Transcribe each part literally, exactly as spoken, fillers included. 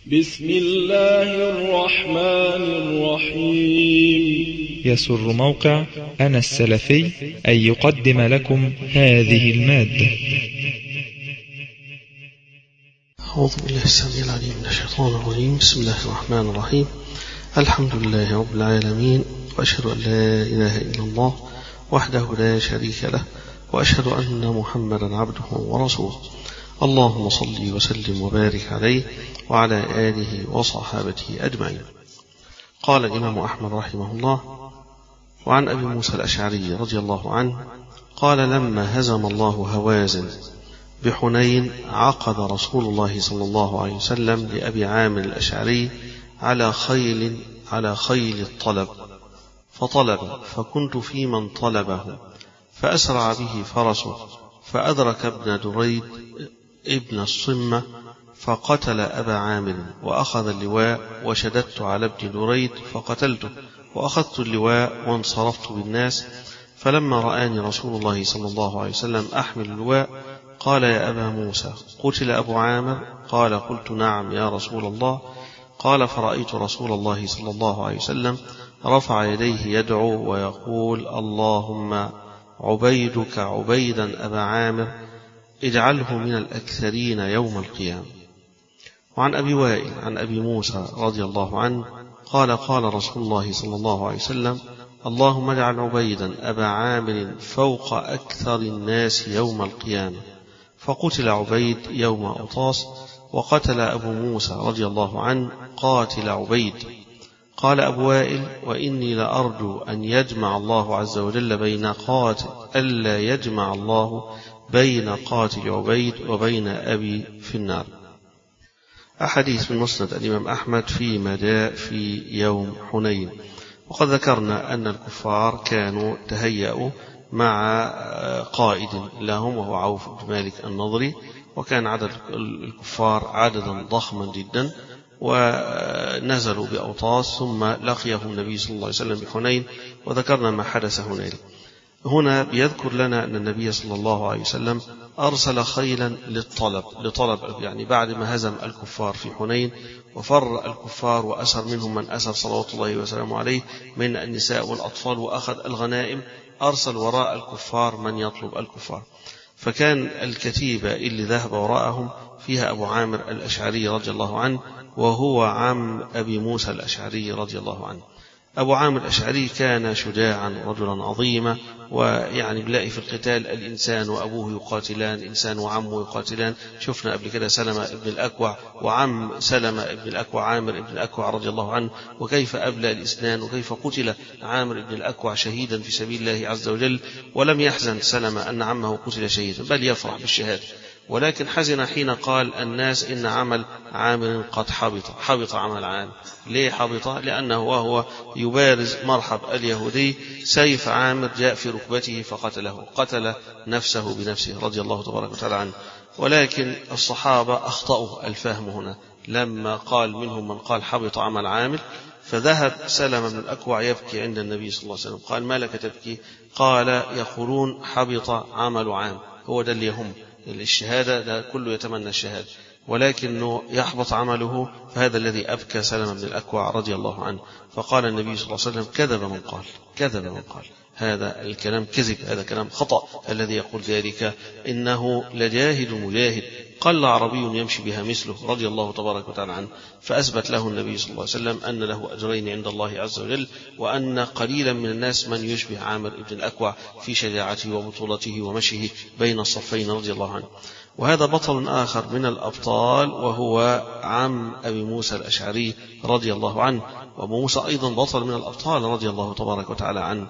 بسم الله الرحمن الرحيم. يسر موقع أنا السلفي أن يقدم لكم هذه المادة. أعوذ بالله السميع العليم من الشيطان الرجيم. بسم الله الرحمن الرحيم. الحمد لله رب العالمين، وأشهد أن لا إله إلا الله وحده لا شريك له، وأشهد أن محمدا عبده ورسوله. اللهم صل وسلم وبارك عليه وعلى آله وصحابته أجمعين. قال الإمام أحمد رحمه الله: وعن أبي موسى الأشعري رضي الله عنه قال: لما هزم الله هوازن بحنين عقد رسول الله صلى الله عليه وسلم لأبي عامر الأشعري على خيل على خيل الطلب، فطلب، فكنت في من طلبه، فأسرع به فرسه، فأدرك ابن دريد ابن الصمة فقتل أبا عامر، وأخذ اللواء، وشددت على ابن دريد فقتلته، وأخذت اللواء وانصرفت بالناس. فلما رآني رسول الله صلى الله عليه وسلم أحمل اللواء قال: يا أبا موسى، قتل أبو عامر؟ قال: قلت: نعم يا رسول الله. قال: فرأيت رسول الله صلى الله عليه وسلم رفع يديه يدعو ويقول: اللهم عبيدك عبيدا أبا عامر اجعله من الأكثرين يوم القيامة. وعن أبي وائل عن أبي موسى رضي الله عنه قال: قال رسول الله صلى الله عليه وسلم: اللهم اجعل عبيدا أبا عامر فوق أكثر الناس يوم القيامة. فقتل عبيد يوم أوطاس، وقتل أبو موسى رضي الله عنه قاتل عبيد. قال أبو وائل: وإني لأرجو أن يجمع الله عز وجل بين قاتل ألا يجمع الله بين قاتل عبيد وبين أبي في النار. أحاديث من مسند الإمام أحمد فيما جاء في يوم حنين. وقد ذكرنا أن الكفار كانوا تهيأوا مع قائد لهم وهو عوف بن مالك النضري، وكان عدد الكفار عددا ضخما جدا، ونزلوا بأوطاس، ثم لقيهم النبي صلى الله عليه وسلم بحنين، وذكرنا ما حدث هنالك. هنا بيذكر لنا أن النبي صلى الله عليه وسلم أرسل خيلا للطلب لطلب يعني بعد ما هزم الكفار في حنين وفر الكفار وأسر منهم من أسر صلوات الله وسلامه عليه من النساء والأطفال وأخذ الغنائم، أرسل وراء الكفار من يطلب الكفار. فكان الكتيبة اللي ذهب وراءهم فيها أبو عامر الأشعري رضي الله عنه، وهو عم أبي موسى الأشعري رضي الله عنه. أبو عامر الأشعري كان شجاعا رجلا عظيما، ويعني بلاقي في القتال الإنسان وأبوه يقاتلان، إنسان وعمه يقاتلان. شفنا قبل كده سلمة ابن الأكوع وعم سلمة ابن الأكوع عامر ابن الأكوع رضي الله عنه، وكيف أبلى الإسنان، وكيف قتل عامر ابن الأكوع شهيدا في سبيل الله عز وجل. ولم يحزن سلمة أن عمه قتل شهيدا، بل يفرح بالشهادة، ولكن حزن حين قال الناس إن عمل عامر قد حبط حبط عمل عامر. ليه حبط؟ لأنه وهو يبارز مرحب اليهودي سيف عامر جاء في ركبته فقتله، قتل نفسه بنفسه رضي الله تبارك وتعالى عنه. ولكن الصحابة أخطأوا الفهم هنا، لما قال منهم من قال حبط عمل عامر، فذهب سلمة بن الأكوع يبكي عند النبي صلى الله عليه وسلم. قال: ما لك تبكي؟ قال: يقولون حبط عمل عامر. هو ده اللي يهم الشهادة، ده كله يتمنى الشهادة، ولكنه يحبط عمله، فهذا الذي أبكى سلمة بن الأكوع رضي الله عنه. فقال النبي صلى الله عليه وسلم: كذب من قال كذب من قال هذا الكلام كذب، هذا كلام خطأ. الذي يقول ذلك إنه لجاهد مجاهد قل عربي يمشي بها مثله رضي الله تبارك وتعالى عنه. فأثبت له النبي صلى الله عليه وسلم أن له أجرين عند الله عز وجل، وأن قليلا من الناس من يشبه عامر بن الأكوع في شجاعته وبطولته ومشيه بين الصفين رضي الله عنه. وهذا بطل آخر من الأبطال، وهو عم أبي موسى الأشعري رضي الله عنه. وأبو موسى أيضا بطل من الأبطال رضي الله تبارك وتعالى عنه.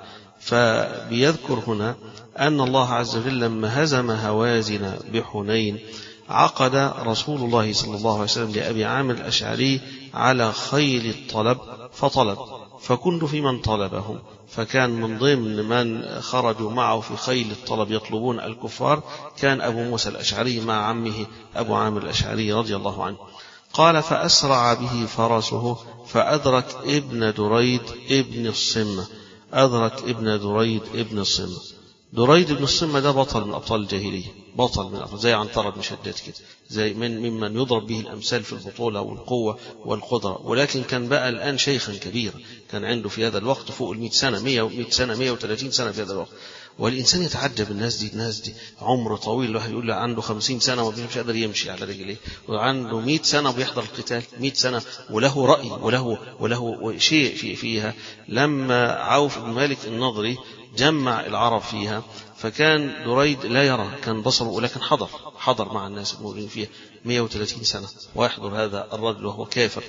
فبيذكر هنا أن الله عز وجل لما هزم هوازن بحنين عقد رسول الله صلى الله عليه وسلم لأبي عامر الأشعري على خيل الطلب، فطلب، فكنت في من طلبهم. فكان من ضمن من خرجوا معه في خيل الطلب يطلبون الكفار كان أبو موسى الأشعري مع عمه أبو عامر الأشعري رضي الله عنه. قال: فأسرع به فرسه، فأدرك ابن دريد ابن الصمة أدرك ابن دريد ابن الصمة دريد بن الصمة ده بطل من أبطال الجاهلية، بطل من أبطال زي عنترة بن شداد كده، زي من ممن يضرب به الأمثال في البطولة والقوة والقدرة، ولكن كان بقى الآن شيخا كبيرا، كان عنده في هذا الوقت فوق المئة سنة، مئة سنة، مئة وثلاثين سنة في هذا الوقت. والإنسان يتعجب الناس دي الناس دي عمر طويل، الواحد يقول له عنده خمسين سنة ومش قادر يمشي على رجليه، وعنده مئة سنة وبيحضر القتال، مئة سنة وله رأي وله وله شيء في فيها. لما عوف بن مالك النضري جمع العرب فيها، فكان دريد لا يرى، كان بصره، ولكن حضر حضر مع الناس المؤمنين فيها مئة وثلاثين سنة، ويحضر هذا الرجل وهو كافر،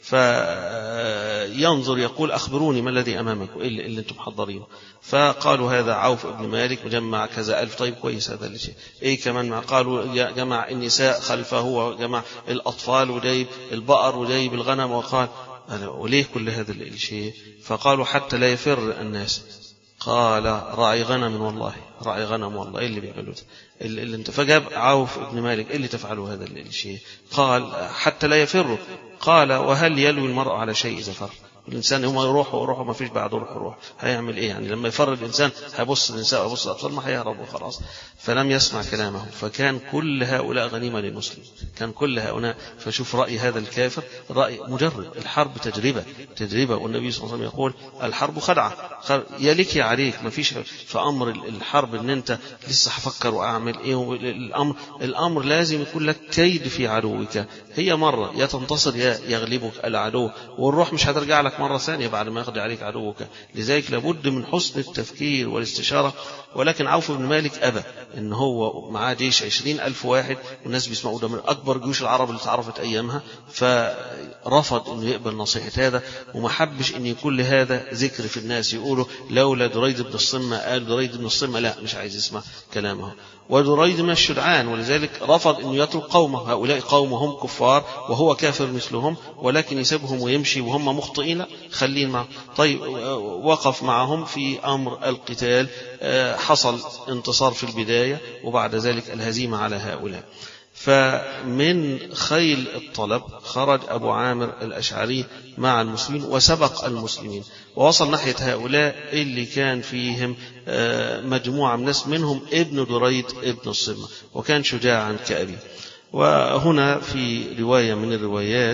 فينظر يقول أخبروني ما الذي أمامكم اللي, اللي أنتم محضرينه. فقالوا هذا عوف بن مالك وجمع كذا ألف. طيب كويس، هذا الشيء إيه كمان مع؟ قالوا جمع النساء خلفه وجمع الأطفال وجايب البقر وجايب الغنم، وقال وليه كل هذا الشيء؟ فقالوا حتى لا يفر الناس. قال راعي غنم والله، راعي غنم والله، إيه اللي بيعملوا ده اللي انت؟ فجاب عوف بن مالك إيه اللي تفعلوا هذا الشيء؟ قال حتى لا يفروا. قال وهل يلوي المرء على شيء إذا فر؟ الإنسان هم يروحوا يروحوا ما فيش بعد روح روح هيعمل إيه يعني؟ لما يفر الإنسان هيبص النساء ويبص الأطفال ما هيهربوا خلاص. فلم يسمع كلامه، فكان كل هؤلاء غنيمة للمسلم، كان كل هؤلاء. فشوف رأي هذا الكافر، رأي مجرد. الحرب تجربة تجربة والنبي صلى الله عليه وسلم يقول الحرب خدعة، يا لك يا عليك. ما فيش في أمر الحرب إن أنت لسه هفكر وأعمل إيه. الأمر الأمر لازم يكون لك كيد في عدوك، هي مرة يا تنتصر يا يغلبك العدو، والروح مش هترجع لك مرة ثانية بعد ما يقضي عليك عدوك. لذلك لابد من حسن التفكير والاستشارة. ولكن عوف بن مالك أبى، إن هو معاه جيش عشرين ألف واحد والناس بيسمعوا ده من أكبر جيوش العرب اللي تعرفت أيامها، فرفض إنه يقبل نصيحة هذا، وما حبش إن يكون لهذا ذكر في الناس يقولوا لولا دريد بن الصمة قال دريد بن الصمة، لا مش عايز يسمع كلامه. ودريد من الشجعان، ولذلك رفض إنه يترك قومه، هؤلاء قوم هم كفار وهو كافر مثلهم، ولكن يسيبهم ويمشي وهم مخطئين، خلين معه. طيب وقف معهم في أمر القتال، حصل انتصار في البداية وبعد ذلك الهزيمة على هؤلاء. فمن خيل الطلب خرج أبو عامر الأشعري مع المسلمين وسبق المسلمين ووصل ناحية هؤلاء اللي كان فيهم مجموعة من ناس، منهم ابن دريد ابن الصمة، وكان شجاعا كأبي. وهنا في رواية من الروايات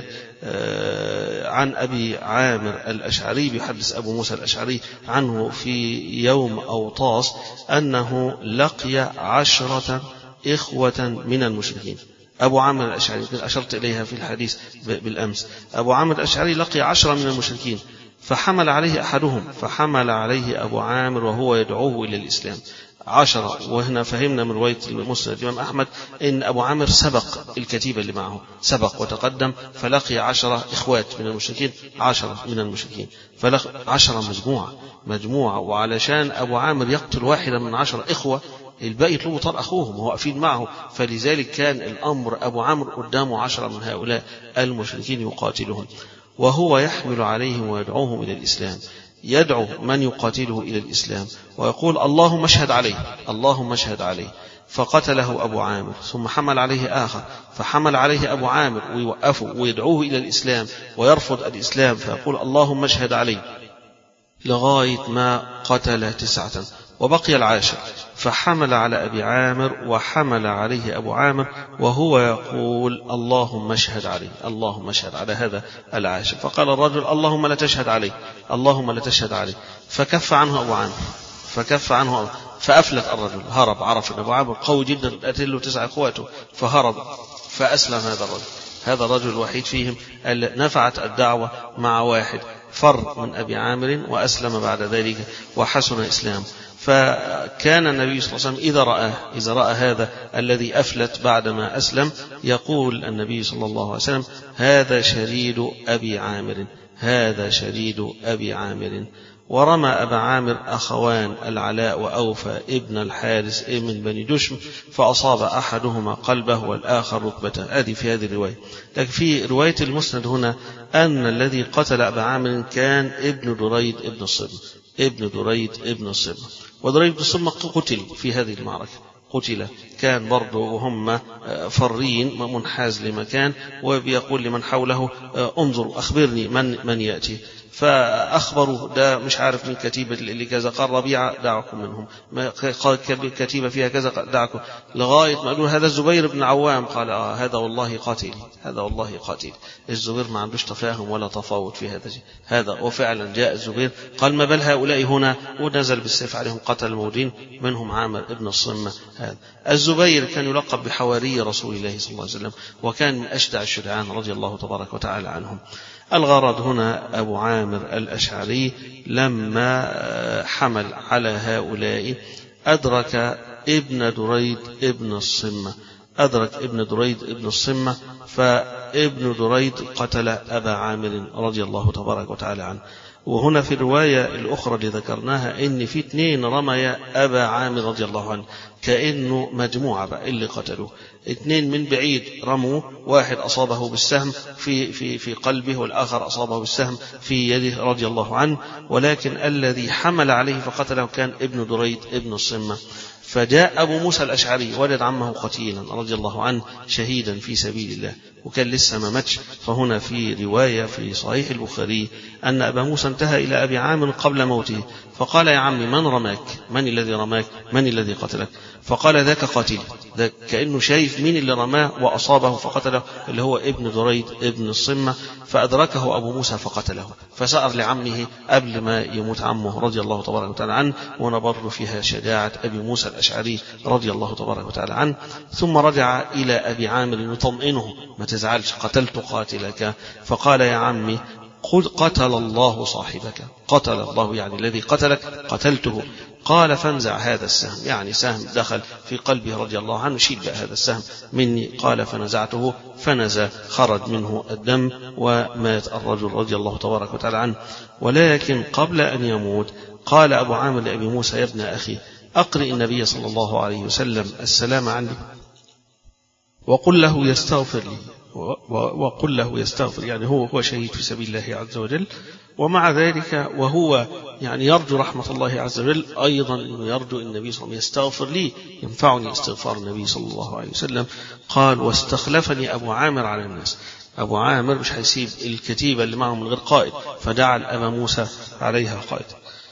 عن أبي عامر الأشعري، بيحدث أبو موسى الأشعري عنه في يوم أوطاس أنه لقي عشرة إخوة من المشركين. أبو عامر الأشعري أشرت إليها في الحديث بالأمس، أبو عامر الأشعري لقي عشرة من المشركين، فحمل عليه أحدهم، فحمل عليه أبو عامر وهو يدعوه إلى الإسلام. عشرة. وهنا فهمنا من رواية المسند الإمام أحمد إن أبو عامر سبق الكتيبة اللي معه، سبق وتقدم، فلقي عشرة إخوات من المشركين، عشرة من المشركين، فلقي عشرة مجموعة مجموعة وعلشان أبو عامر يقتل واحدا من عشرة إخوة، الباقي يطلبوا طار أخوهم وواقفين معه. فلذلك كان الأمر أبو عامر قدامه عشرة من هؤلاء المشركين يقاتلهم، وهو يحمل عليهم ويدعوهم إلى الإسلام، يدعو من يقاتله إلى الإسلام ويقول اللهم اشهد عليه، اللهم اشهد عليه. فقتله أبو عامر، ثم حمل عليه آخر، فحمل عليه أبو عامر ويوقفه ويدعوه إلى الإسلام ويرفض الإسلام، فيقول اللهم اشهد عليه، لغاية ما قتل تسعة وبقي العاشر. فحمل على أبي عامر وحمل عليه أبو عامر وهو يقول اللهم اشهد عليه، اللهم اشهد على هذا العاشر. فقال الرجل اللهم لا تشهد عليه، اللهم لا تشهد عليه. فكف عنه أبو عامر، فكف عنه، فأفلت الرجل، هرب، عرف أن أبو عامر قوي جدا قتل له تسع أخواته، فهرب فأسلم هذا الرجل. هذا الرجل الوحيد فيهم نفعت الدعوة مع واحد فر من أبي عامر وأسلم بعد ذلك وحسن إسلام. فكان النبي صلى الله عليه وسلم إذا رأى إذا رأى هذا الذي أفلت بعدما أسلم يقول النبي صلى الله عليه وسلم هذا شريد أبي عامر، هذا شريد أبي عامر. ورمى أبا عامر أخوان العلاء وأوفى ابن الحارث من بني دشم، فأصاب أحدهما قلبه والآخر ركبته. هذه في هذه الرواية. لكن في رواية المسند هنا أن الذي قتل أبا عامر كان ابن دريد ابن الصمة، ابن دريد ابن الصمة. ودريد بن الصمة قتل في هذه المعركة، قتل، كان برضه وهم فرين منحاز لمكان، وبيقول لمن حوله انظروا أخبرني من من يأتي. فأخبروا ده مش عارف من كتيبة اللي كذا، قال ربيعة دعكم منهم، كتيبة فيها كذا دعكم، لغاية ما قالوا هذا الزبير بن عوام، قال آه هذا والله قاتل، هذا والله قاتل. الزبير ما عندوش تفاهم ولا تفاوض في هذا هذا وفعلا جاء الزبير قال ما بال هؤلاء هنا، ونزل بالسيف عليهم قتل الموجين منهم عامر ابن الصمة. هذا الزبير كان يلقب بحواري رسول الله صلى الله عليه وسلم، وكان من أشجع الشجعان رضي الله تبارك وتعالى عنهم. الغرض هنا أبو عامر الأشعري لما حمل على هؤلاء أدرك ابن دريد ابن الصمة، أدرك ابن دريد ابن الصمة، فابن دريد قتل أبا عامر رضي الله تبارك وتعالى عنه. وهنا في الرواية الأخرى اللي ذكرناها إن في اثنين رمي أبا عامر رضي الله عنه، كأنه مجموعة بقى اللي قتلوه، اثنين من بعيد رموا، واحد أصابه بالسهم في في في قلبه، والآخر أصابه بالسهم في يده رضي الله عنه، ولكن الذي حمل عليه فقتله كان ابن دريد ابن الصمة. فجاء أبو موسى الأشعري ولد عمه قتيلا رضي الله عنه شهيدا في سبيل الله، وكان لسه ما ماتش. فهنا في رواية في صحيح البخاري أن أبا موسى انتهى إلى أبي عامر قبل موته، فقال يا عمي من رماك؟ من الذي رماك؟ من الذي قتلك؟ فقال ذاك قاتل، ذاك كأنه شايف مين اللي رماه وأصابه فقتله، اللي هو ابن دريد ابن الصمة. فأدركه أبو موسى فقتله، فسأر لعمه قبل ما يموت عمه رضي الله تبارك وتعالى عنه. ونبر فيها شجاعة أبي موسى الأشعري رضي الله تبارك وتعالى عنه. ثم رجع إلى أبي عامر يطمئنه ما تزعلش قتلت قاتلك، فقال يا عمي قل قتل الله صاحبك، قتل الله يعني الذي قتلك قتلته. قال فانزع هذا السهم، يعني سهم دخل في قلبه رضي الله عنه، شيل بقى هذا السهم مني. قال فنزعته فنزع، خرج منه الدم ومات الرجل رضي الله تبارك وتعالى عنه. ولكن قبل أن يموت قال أبو عامر لأبي موسى يا ابن أخي أقرئ النبي صلى الله عليه وسلم السلام عني وقل له يستغفر لي، وقل له يستغفر، يعني هو هو شهيد في سبيل الله عز وجل، ومع ذلك وهو يعني يرجو رحمة الله عز وجل أيضا إنه يرجو النبي صلى الله عليه وسلم يستغفر لي، ينفعني استغفار النبي صلى الله عليه وسلم. قال واستخلفني أبو عامر على الناس، أبو عامر مش هيسيب الكتيبة اللي معهم من غير قائد، فجعل أبا موسى عليها قائد.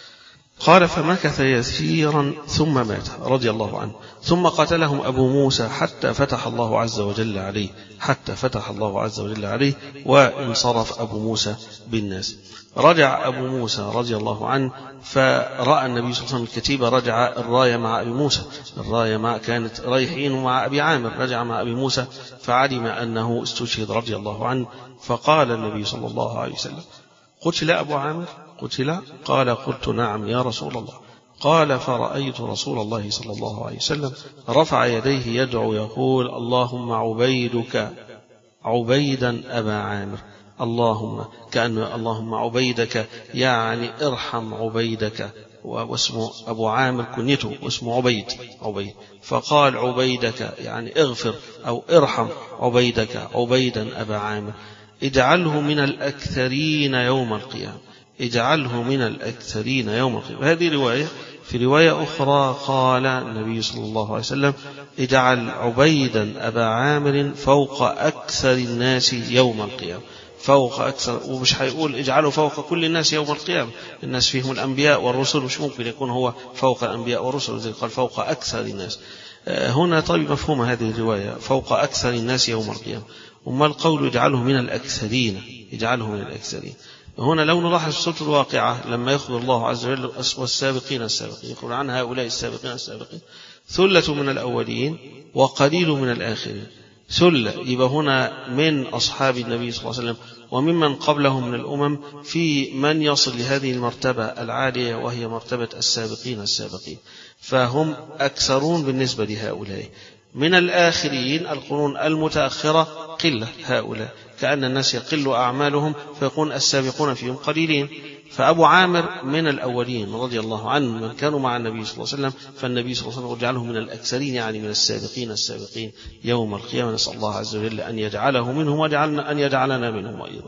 قال فمكث يسيرا ثم مات رضي الله عنه. ثم قتلهم أبو موسى حتى فتح الله عز وجل عليه، حتى فتح الله عز وجل عليه وانصرف أبو موسى بالناس. رجع أبو موسى رضي الله عنه فرأى النبي صلى الله عليه وسلم الكتيبة، رجع الراية مع أبي موسى، الراية مع كانت رايحين مع أبي عامر، رجع مع أبي موسى فعلم أنه استشهد رضي الله عنه. فقال النبي صلى الله عليه وسلم قتل أبو عامر؟ قتل؟ قال قلت نعم يا رسول الله. قال فرأيت رسول الله صلى الله عليه وسلم رفع يديه يدعو يقول اللهم عبيدك عبيدا أبا عامر، اللهم كأن اللهم عبيدك يعني ارحم عبيدك، واسمه أبو عامر كنيته واسمه عبيد عبيد، فقال عبيدك يعني اغفر أو ارحم عبيدك عبيدا أبا عامر، اجعله من الأكثرين يوم القيامة، اجعله من الأكثرين يوم القيامة. هذه رواية. في رواية أخرى قال النبي صلى الله عليه وسلم اجعل عبيدا أبا عامر فوق أكثر الناس يوم القيامة، فوق أكثر، ومش هيقول اجعله فوق كل الناس يوم القيامة، الناس فيهم الأنبياء والرسل، مش ممكن يكون هو فوق الأنبياء والرسل، زي قال فوق أكثر الناس. هنا طيب مفهوم هذه الرواية فوق أكثر الناس يوم القيامة، وما القول اجعله من الأكثرين، اجعله من الأكثرين. هنا لو نلاحظ سورة الواقعة لما يخبر الله عز وجل والسابقين السابقين، يقول عن هؤلاء السابقين السابقين ثلة من الأولين وقليل من الآخرين. ثلة يبقى هنا من أصحاب النبي صلى الله عليه وسلم وممن قبلهم من الأمم، في من يصل لهذه المرتبة العالية وهي مرتبة السابقين السابقين، فهم أكثرون بالنسبة لهؤلاء. من الآخرين القرون المتأخرة قلة هؤلاء، كأن الناس يقل أعمالهم فيكون السابقون فيهم قليلين. فأبو عامر من الأولين رضي الله عنه من كانوا مع النبي صلى الله عليه وسلم، فالنبي صلى الله عليه وسلم يجعله من الأكثرين يعني من السابقين السابقين يوم القيامة. نسأل الله عز وجل أن يجعله منهم وجعلنا أن يجعلنا منهم أيضا.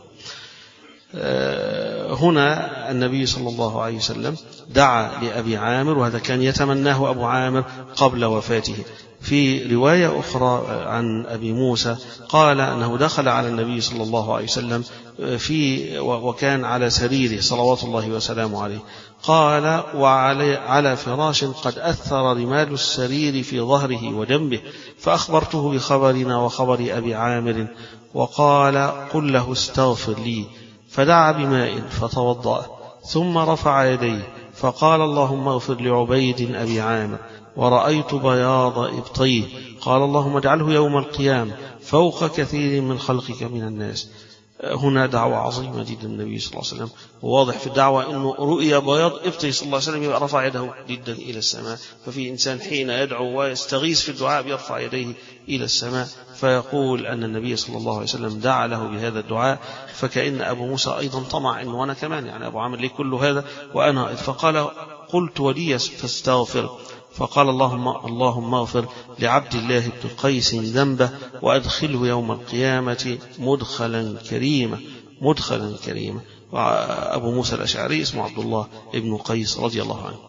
هنا النبي صلى الله عليه وسلم دعا لأبي عامر، وهذا كان يتمناه أبو عامر قبل وفاته. في رواية أخرى عن أبي موسى قال أنه دخل على النبي صلى الله عليه وسلم في وكان على سريره صلوات الله وسلامه عليه. قال: وعلى على فراش قد أثر رمال السرير في ظهره وجنبه، فأخبرته بخبرنا وخبر أبي عامر، وقال: قل له استغفر لي. فدعا بماء فتوضأ، ثم رفع يديه فقال: اللهم اغفر لعبيد أبي عامر. ورأيت بياض إبطيه. قال: اللهم اجعله يوم القيامة فوق كثير من خلقك من الناس. هنا دعوة عظيمة جدا النبي صلى الله عليه وسلم، وواضح في الدعوة أنه رؤيا بياض إبطيه صلى الله عليه وسلم يبقى رفع يده جدا إلى السماء. ففي إنسان حين يدعو ويستغيث في الدعاء بيرفع يديه إلى السماء، فيقول أن النبي صلى الله عليه وسلم دعا له بهذا الدعاء. فكأن أبو موسى أيضا طمع أنه أنا كمان، يعني أبو عامر لي كل هذا وأنا، فقال: قلت ولي فاستغفر. فقال: اللهم اللهم اغفر لعبد الله بن قيس ذنبه وأدخله يوم القيامة مدخلا كريما مدخلا كريما. وأبو موسى الأشعري اسمه عبد الله بن قيس رضي الله عنه.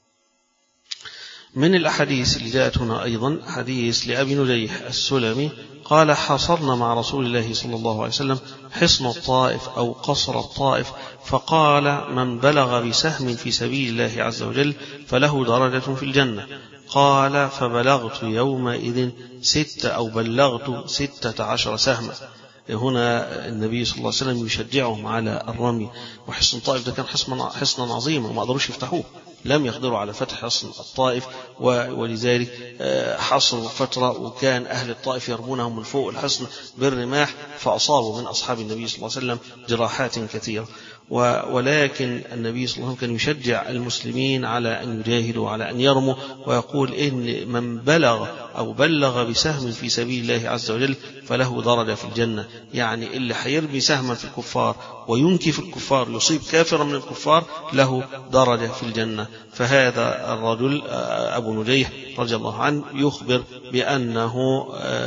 من الأحاديث اللي جاءت هنا أيضا حديث لأبي نجيح السلمي قال: حصرنا مع رسول الله صلى الله عليه وسلم حصن الطائف أو قصر الطائف، فقال: من بلغ بسهم في سبيل الله عز وجل فله درجة في الجنة. قال: فبلغت يومئذ ستة أو بلغت ستة عشر سهما. هنا النبي صلى الله عليه وسلم يشجعهم على الرمي. وحصن الطائف ده كان حصنا عظيما وما قدروش يفتحوه، لم يقدروا على فتح حصن الطائف، ولذلك حصروا فترة، وكان أهل الطائف يرمونهم من فوق الحصن بالرماح، فأصابوا من أصحاب النبي صلى الله عليه وسلم جراحات كثيرة. ولكن النبي صلى الله عليه وسلم كان يشجع المسلمين على أن يجاهدوا، على أن يرموا، ويقول: إن من بلغ أو بلغ بسهم في سبيل الله عز وجل فله درجة في الجنة. يعني اللي حيرمي سهما في الكفار وينكي في الكفار، يصيب كافرا من الكفار، له درجة في الجنة. فهذا الرجل أبو نجيح رضي الله عنه يخبر بأنه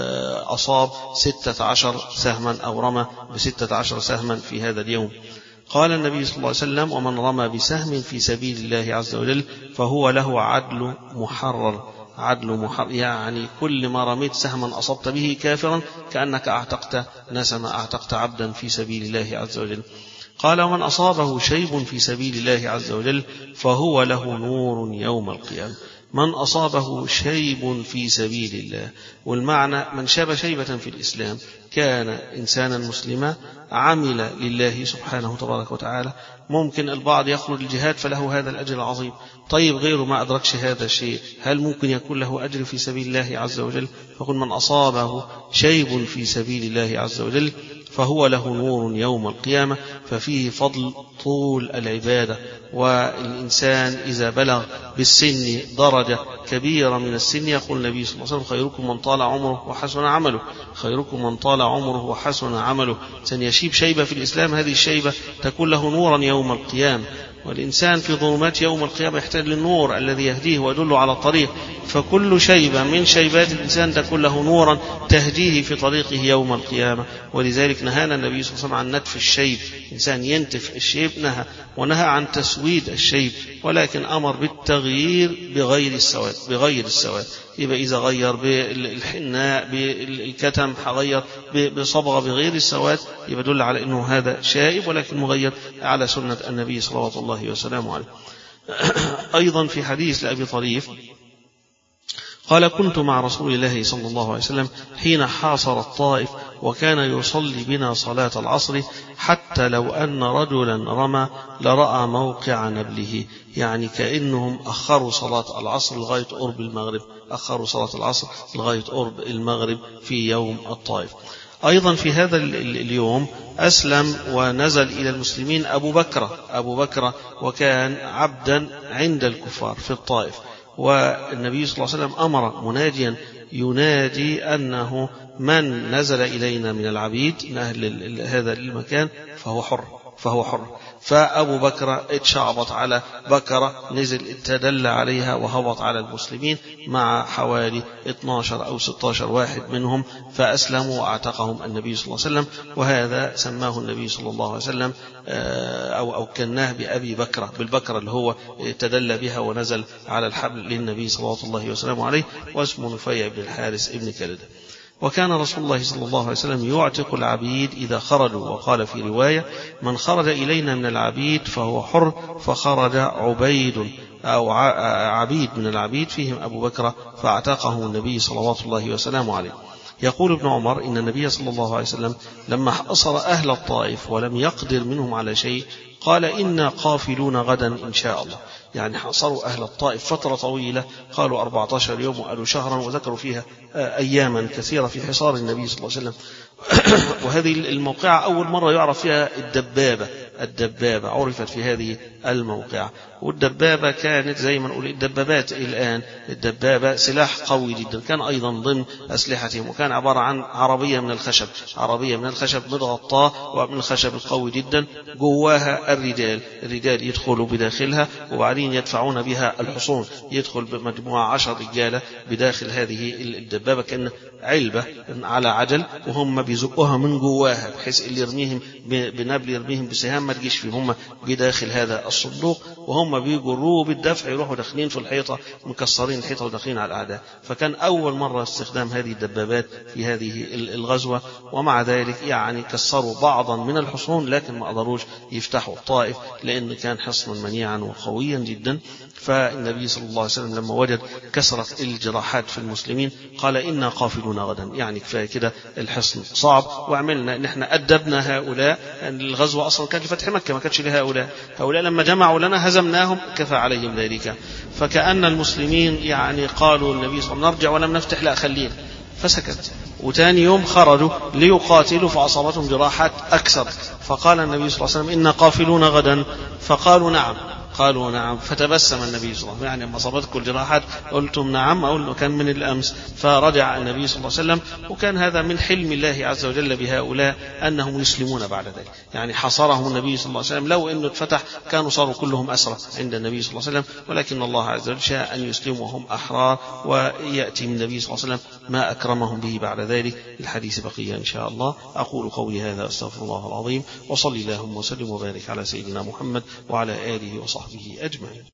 أصاب ستة عشر سهما أو رمى بستة عشر سهما في هذا اليوم. قال النبي صلى الله عليه وسلم: ومن رمى بسهم في سبيل الله عز وجل فهو له عدل محرر. عدل محرر يعني كل ما رميت سهما أصبت به كافرا كأنك أعتقت نسمة، أعتقت عبدا في سبيل الله عز وجل. قال: ومن أصابه شيب في سبيل الله عز وجل فهو له نور يوم القيامة. من أصابه شيب في سبيل الله، والمعنى من شاب شيبة في الإسلام كان إنسانا مسلما عمل لله سبحانه تبارك وتعالى. ممكن البعض يخرج الجهاد فله هذا الأجر العظيم، طيب غيره ما أدركش هذا الشيء، هل ممكن يكون له أجر في سبيل الله عز وجل؟ فقل: من أصابه شيب في سبيل الله عز وجل فهو له نور يوم القيامة. ففيه فضل طول العبادة. والإنسان إذا بلغ بالسن درجة كبيرة من السن، يقول النبي صلى الله عليه وسلم: خيركم من طال عمره وحسن عمله. خيركم من طال عمره وحسن عمله. إنسان يشيب شيبة في الإسلام، هذه الشيبة تكون له نورا يوم القيامة. والإنسان في ظلمات يوم القيامة يحتاج للنور الذي يهديه ويدله على الطريق. فكل شيبة من شيبات الإنسان تكون له نورا تهديه في طريقه يوم القيامة. ولذلك نهانا النبي صلى الله عليه وسلم عن نتف الشيب، إنسان ينتف الشيب نهى، ونهى عن تسويد الشيب، ولكن أمر بالتغيير بغير السواد بغير السواد يبقى إذا غير بالحناء بالكتم، غير بصبغة بغير السواد، يبقى دل على أنه هذا شائب ولكن مغير على سنة النبي صلى الله عليه وسلم عليه. أيضا في حديث لأبي طريف قال: كنت مع رسول الله صلى الله عليه وسلم حين حاصر الطائف، وكان يصلي بنا صلاة العصر، حتى لو أن رجلا رمى لرأى موقع نبله. يعني كأنهم أخروا صلاة العصر لغاية قرب المغرب، أخروا صلاة العصر لغاية قرب المغرب في يوم الطائف. أيضا في هذا اليوم أسلم ونزل إلى المسلمين أبو بكر أبو بكر وكان عبدا عند الكفار في الطائف. والنبي صلى الله عليه وسلم أمر مناديا ينادي أنه من نزل إلينا من العبيد من أهل هذا المكان فهو حر فهو حر فأبو بكر اتشعبط على بكرة، نزل اتدل عليها وهبط على المسلمين مع حوالي اثني عشر أو ستة عشر واحد منهم، فأسلموا وأعتقهم النبي صلى الله عليه وسلم. وهذا سماه النبي صلى الله عليه وسلم أو أو كناه بأبي بكرة، بالبكرة اللي هو تدل بها ونزل على الحبل للنبي صلى الله عليه وسلم عليه، واسمه نفيع بن الحارث ابن كلدة. وكان رسول الله صلى الله عليه وسلم يعتق العبيد إذا خرجوا. وقال في رواية: من خرج إلينا من العبيد فهو حر، فخرج عبيد أو عبيد من العبيد فيهم أبو بكر فاعتقه النبي صلوات الله وسلامه عليه. يقول ابن عمر: إن النبي صلى الله عليه وسلم لما حصر أهل الطائف ولم يقدر منهم على شيء قال: إنا قافلون غدا إن شاء الله. يعني حصروا أهل الطائف فترة طويلة، قالوا أربعة عشر يوم وقالوا شهرا، وذكروا فيها أياما كثيرة في حصار النبي صلى الله عليه وسلم. وهذه الموقعة أول مرة يعرف فيها الدبابة. الدبابة عرفت في هذه الموقعة، والدبابة كانت زي ما نقول الدبابات الآن، الدبابة سلاح قوي جدا، كان أيضا ضمن أسلحتهم، وكان عبارة عن عربية من الخشب، عربية من الخشب متغطاة ومن الخشب القوي جدا، جواها الرجال الرجال يدخلوا بداخلها وبعدين يدفعون بها الحصون. يدخل بمجموعة عشر رجالة بداخل هذه الدبابة كأن علبة على عجل، وهم بيزقوها من جواها بحيث اللي يرميهم بنبل يرميهم بسهام ما تجيش فيهم، هم بداخل هذا الصندوق وهم بيجروه بالدفع يروحوا داخلين في الحيطة، مكسرين الحيطة وداخلين على الأعداء. فكان أول مرة استخدام هذه الدبابات في هذه الغزوة، ومع ذلك يعني كسروا بعضا من الحصون لكن ما قدروش يفتحوا الطائف لأن كان حصنا منيعا وقويا جدا. فالنبي صلى الله عليه وسلم لما وجد كسرة الجراحات في المسلمين قال: إنا قافلون غدا. يعني كفاية كده الحصن صعب، وعملنا إن احنا أدبنا هؤلاء. الغزوة أصلا كانت لفتح مكة، ما كانتش لهؤلاء. هؤلاء لما جمعوا لنا هزمناهم، كفى عليهم ذلك. فكأن المسلمين يعني قالوا النبي صلى الله عليه وسلم: نرجع ولم نفتح، لا خلينا. فسكت. وتاني يوم خرجوا ليقاتلوا فأصابتهم جراحات أكثر، فقال النبي صلى الله عليه وسلم: إنا قافلون غدا. فقالوا: نعم. قالوا: نعم. فتبسم النبي صلى الله عليه وسلم، يعني ما أصابتكم الجراحات قلتم نعم، أو كان من الأمس. فرجع النبي صلى الله عليه وسلم، وكان هذا من حلم الله عز وجل بهؤلاء أنهم يسلمون بعد ذلك. يعني حصرهم النبي صلى الله عليه وسلم، لو أنه اتفتح كانوا صاروا كلهم أسرى عند النبي صلى الله عليه وسلم، ولكن الله عز وجل شاء أن يسلموا وهم أحرار، ويأتي من النبي صلى الله عليه وسلم ما أكرمهم به بعد ذلك. الحديث بقية إن شاء الله. أقول قولي هذا، أستغفر الله العظيم، وصلي اللهم وسلم وبارك على سيدنا محمد وعلى آله وصحبه أجمعين.